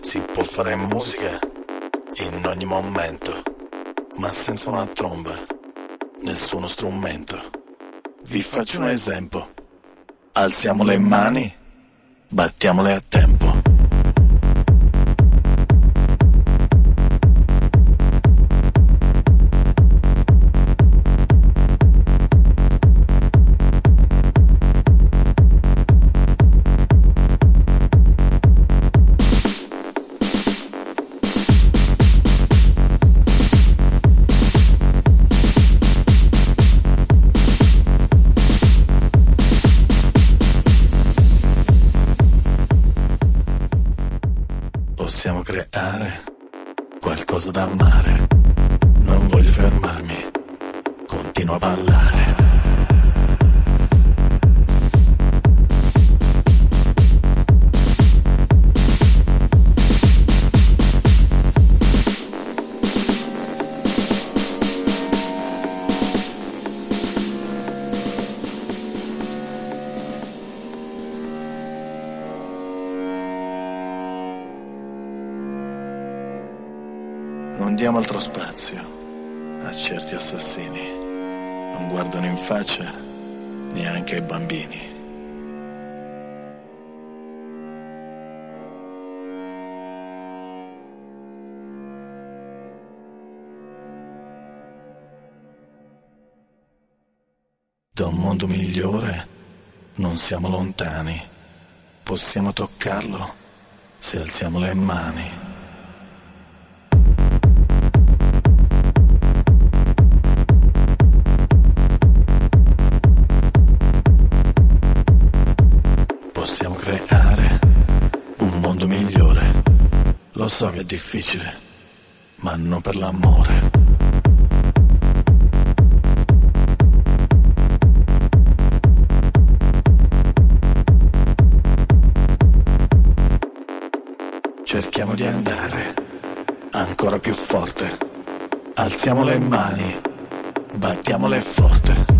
Si può fare musica in ogni momento, ma senza una tromba, nessuno strumento. Vi faccio un esempio. Alziamo le mani, battiamole a tempo. Possiamo creare qualcosa da amare. Non voglio fermarmi, continuo a ballare. Non diamo altro spazio a certi assassini. Non guardano in faccia neanche ai bambini. Da un mondo migliore non siamo lontani. Possiamo toccarlo se alziamo le mani. Possiamo creare un mondo migliore. Lo so che è difficile, ma non per l'amore. Cerchiamo di andare ancora più forte. Alziamo le mani, battiamole forte.